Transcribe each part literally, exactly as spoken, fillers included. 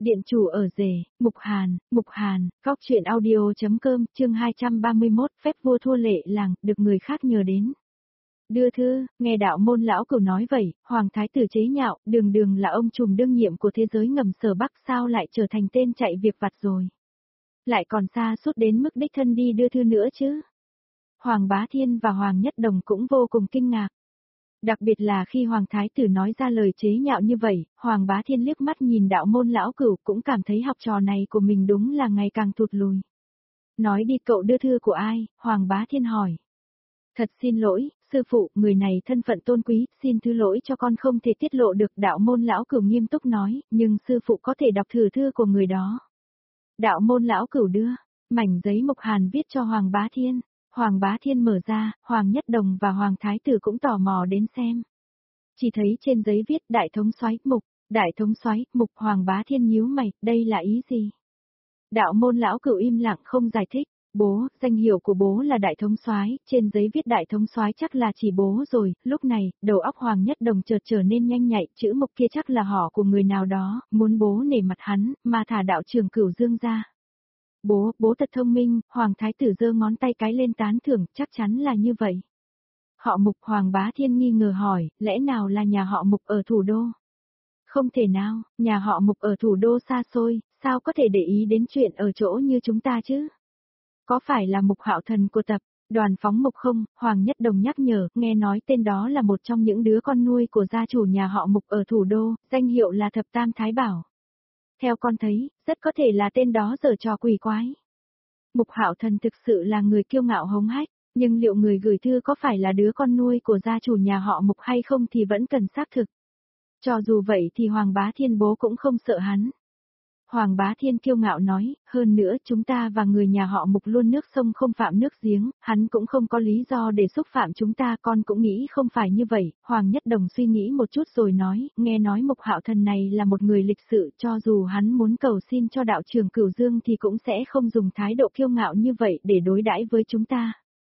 Điện chủ ở rể, Mục Hàn, Mục Hàn, góc truyện audio.com, chương hai trăm ba mươi mốt, phép vua thua lệ làng, được người khác nhờ đến. Đưa thư, nghe đạo môn lão cửu nói vậy, Hoàng Thái tử chế nhạo, đường đường là ông trùm đương nhiệm của thế giới ngầm Sở Bắc sao lại trở thành tên chạy việc vặt rồi. Lại còn xa suốt đến mức đích thân đi đưa thư nữa chứ. Hoàng Bá Thiên và Hoàng Nhất Đồng cũng vô cùng kinh ngạc. Đặc biệt là khi Hoàng Thái tử nói ra lời chế nhạo như vậy, Hoàng Bá Thiên liếc mắt nhìn đạo môn lão cửu cũng cảm thấy học trò này của mình đúng là ngày càng thụt lùi. Nói đi cậu đưa thư của ai, Hoàng Bá Thiên hỏi. Thật xin lỗi, sư phụ, người này thân phận tôn quý, xin thứ lỗi cho con không thể tiết lộ được, đạo môn lão cửu nghiêm túc nói, nhưng sư phụ có thể đọc thử thư của người đó. Đạo môn lão cửu đưa, mảnh giấy Mục Hàn viết cho Hoàng Bá Thiên. Hoàng Bá Thiên mở ra, Hoàng Nhất Đồng và Hoàng Thái tử cũng tò mò đến xem. Chỉ thấy trên giấy viết Đại Thống Soái Mục, Đại Thống Soái Mục. Hoàng Bá Thiên nhíu mày, đây là ý gì? Đạo môn lão cửu im lặng không giải thích. Bố, danh hiệu của bố là Đại Thống Soái, trên giấy viết Đại Thống Soái chắc là chỉ bố rồi. Lúc này, đầu óc Hoàng Nhất Đồng chợt trở nên nhanh nhạy, chữ Mục kia chắc là họ của người nào đó, muốn bố nể mặt hắn, mà thả đạo trưởng Cửu Dương ra. Bố, bố thật thông minh, Hoàng Thái tử giơ ngón tay cái lên tán thưởng, chắc chắn là như vậy. Họ Mục. Hoàng Bá Thiên nghi ngờ hỏi, lẽ nào là nhà họ Mục ở thủ đô? Không thể nào, nhà họ Mục ở thủ đô xa xôi, sao có thể để ý đến chuyện ở chỗ như chúng ta chứ? Có phải là Mục Hạo Thần của tập đoàn Phóng Mục không? Hoàng Nhất Đồng nhắc nhở, nghe nói tên đó là một trong những đứa con nuôi của gia chủ nhà họ Mục ở thủ đô, danh hiệu là Thập Tam Thái Bảo. Theo con thấy, rất có thể là tên đó giở trò quỷ quái. Mục Hạo Thần thực sự là người kiêu ngạo hống hách, nhưng liệu người gửi thư có phải là đứa con nuôi của gia chủ nhà họ Mục hay không thì vẫn cần xác thực. Cho dù vậy thì Hoàng Bá Thiên bố cũng không sợ hắn. Hoàng Bá Thiên kiêu ngạo nói, hơn nữa chúng ta và người nhà họ Mục luôn nước sông không phạm nước giếng, hắn cũng không có lý do để xúc phạm chúng ta, con cũng nghĩ không phải như vậy. Hoàng Nhất Đồng suy nghĩ một chút rồi nói, nghe nói Mục Hạo Thần này là một người lịch sự, cho dù hắn muốn cầu xin cho đạo trưởng Cửu Dương thì cũng sẽ không dùng thái độ kiêu ngạo như vậy để đối đãi với chúng ta.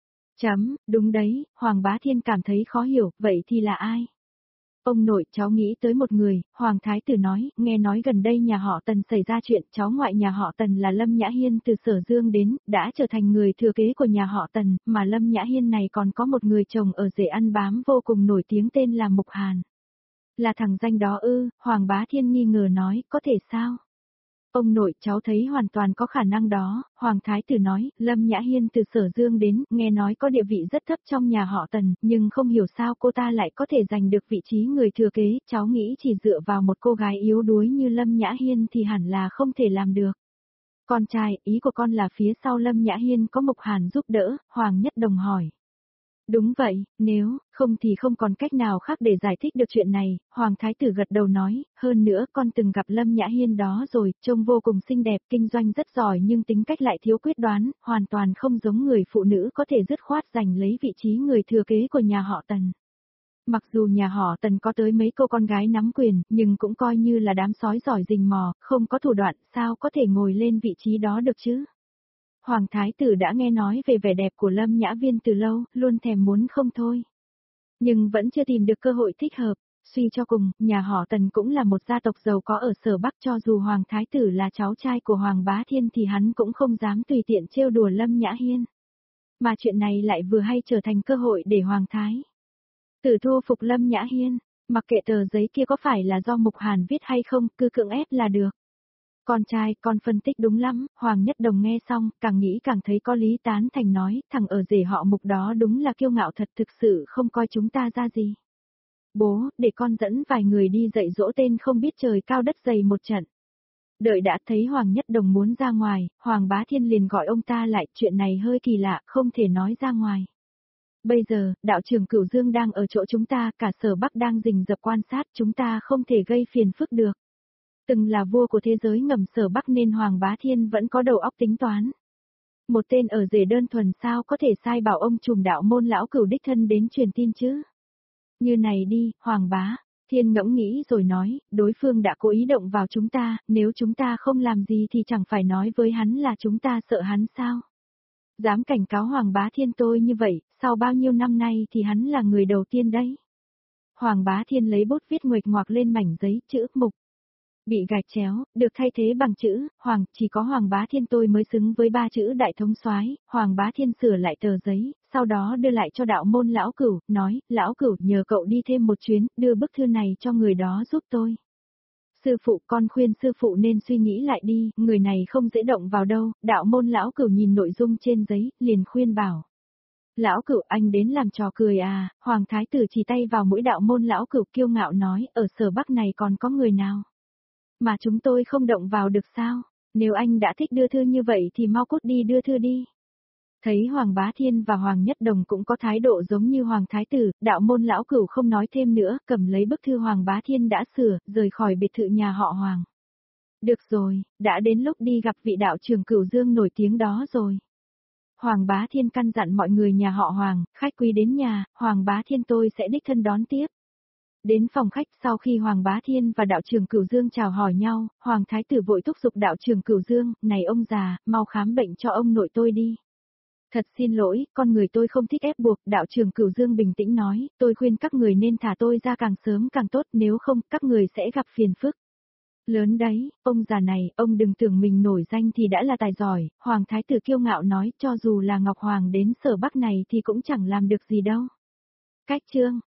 Chấm, đúng đấy, Hoàng Bá Thiên cảm thấy khó hiểu, vậy thì là ai? Ông nội, cháu nghĩ tới một người, Hoàng Thái tử nói, nghe nói gần đây nhà họ Tần xảy ra chuyện, cháu ngoại nhà họ Tần là Lâm Nhã Hiên từ Sở Dương đến, đã trở thành người thừa kế của nhà họ Tần, mà Lâm Nhã Hiên này còn có một người chồng ở rể ăn bám vô cùng nổi tiếng tên là Mục Hàn. Là thằng danh đó ư? Hoàng Bá Thiên nghi ngờ nói, có thể sao? Ông nội, cháu thấy hoàn toàn có khả năng đó, Hoàng Thái tử nói, Lâm Nhã Hiên từ Sở Dương đến, nghe nói có địa vị rất thấp trong nhà họ Tần, nhưng không hiểu sao cô ta lại có thể giành được vị trí người thừa kế, cháu nghĩ chỉ dựa vào một cô gái yếu đuối như Lâm Nhã Hiên thì hẳn là không thể làm được. Con trai, ý của con là phía sau Lâm Nhã Hiên có Mục Hàn giúp đỡ, Hoàng Nhất Đồng hỏi. Đúng vậy, nếu, không thì không còn cách nào khác để giải thích được chuyện này, Hoàng Thái tử gật đầu nói, hơn nữa con từng gặp Lâm Nhã Hiên đó rồi, trông vô cùng xinh đẹp, kinh doanh rất giỏi nhưng tính cách lại thiếu quyết đoán, hoàn toàn không giống người phụ nữ có thể dứt khoát giành lấy vị trí người thừa kế của nhà họ Tần. Mặc dù nhà họ Tần có tới mấy cô con gái nắm quyền, nhưng cũng coi như là đám sói giỏi rình mò, không có thủ đoạn, sao có thể ngồi lên vị trí đó được chứ? Hoàng Thái tử đã nghe nói về vẻ đẹp của Lâm Nhã Viên từ lâu, luôn thèm muốn không thôi. Nhưng vẫn chưa tìm được cơ hội thích hợp, suy cho cùng, nhà họ Tần cũng là một gia tộc giàu có ở Sở Bắc, cho dù Hoàng Thái tử là cháu trai của Hoàng Bá Thiên thì hắn cũng không dám tùy tiện trêu đùa Lâm Nhã Hiên. Mà chuyện này lại vừa hay trở thành cơ hội để Hoàng Thái tử thu phục Lâm Nhã Hiên, mặc kệ tờ giấy kia có phải là do Mục Hàn viết hay không, cứ cưỡng ép là được. Con trai, con phân tích đúng lắm, Hoàng Nhất Đồng nghe xong, càng nghĩ càng thấy có lý, tán thành nói, thằng ở rể họ Mục đó đúng là kiêu ngạo thật, thực sự không coi chúng ta ra gì. Bố, để con dẫn vài người đi dạy dỗ tên không biết trời cao đất dày một trận. Đợi đã thấy Hoàng Nhất Đồng muốn ra ngoài, Hoàng Bá Thiên liền gọi ông ta lại, chuyện này hơi kỳ lạ, không thể nói ra ngoài. Bây giờ, đạo trưởng Cửu Dương đang ở chỗ chúng ta, cả Sở Bắc đang rình rập quan sát, chúng ta không thể gây phiền phức được. Từng là vua của thế giới ngầm Sở Bắc nên Hoàng Bá Thiên vẫn có đầu óc tính toán. Một tên ở rể đơn thuần sao có thể sai bảo ông trùm đạo môn lão cửu đích thân đến truyền tin chứ? Như này đi, Hoàng Bá Thiên ngẫm nghĩ rồi nói, đối phương đã cố ý động vào chúng ta, nếu chúng ta không làm gì thì chẳng phải nói với hắn là chúng ta sợ hắn sao? Dám cảnh cáo Hoàng Bá Thiên tôi như vậy, sau bao nhiêu năm nay thì hắn là người đầu tiên đấy. Hoàng Bá Thiên lấy bút viết nguệch ngoạc lên mảnh giấy chữ Mục. Bị gạch chéo, được thay thế bằng chữ, Hoàng, chỉ có Hoàng Bá Thiên tôi mới xứng với ba chữ đại thống soái. Hoàng Bá Thiên sửa lại tờ giấy, sau đó đưa lại cho đạo môn lão cửu, nói, lão cửu nhờ cậu đi thêm một chuyến, đưa bức thư này cho người đó giúp tôi. Sư phụ, con khuyên sư phụ nên suy nghĩ lại đi, người này không dễ động vào đâu. Đạo môn lão cửu nhìn nội dung trên giấy, liền khuyên bảo. Lão cửu, anh đến làm trò cười à? Hoàng thái tử chỉ tay vào mũi đạo môn lão cửu kiêu ngạo nói, ở sở Bắc này còn có người nào mà chúng tôi không động vào được sao? Nếu anh đã thích đưa thư như vậy thì mau cút đi đưa thư đi. Thấy Hoàng Bá Thiên và Hoàng Nhất Đồng cũng có thái độ giống như Hoàng Thái Tử, đạo môn lão cửu không nói thêm nữa, cầm lấy bức thư Hoàng Bá Thiên đã sửa, rời khỏi biệt thự nhà họ Hoàng. Được rồi, đã đến lúc đi gặp vị đạo trưởng Cửu Dương nổi tiếng đó rồi. Hoàng Bá Thiên căn dặn mọi người nhà họ Hoàng, khách quý đến nhà, Hoàng Bá Thiên tôi sẽ đích thân đón tiếp. Đến phòng khách sau khi Hoàng Bá Thiên và đạo trưởng Cửu Dương chào hỏi nhau, Hoàng Thái Tử vội thúc giục đạo trưởng Cửu Dương, này ông già, mau khám bệnh cho ông nội tôi đi. Thật xin lỗi, con người tôi không thích ép buộc, đạo trưởng Cửu Dương bình tĩnh nói, tôi khuyên các người nên thả tôi ra càng sớm càng tốt, nếu không, các người sẽ gặp phiền phức. Lớn đấy, ông già này, ông đừng tưởng mình nổi danh thì đã là tài giỏi, Hoàng Thái Tử kiêu ngạo nói, cho dù là Ngọc Hoàng đến sở Bắc này thì cũng chẳng làm được gì đâu. Cách chương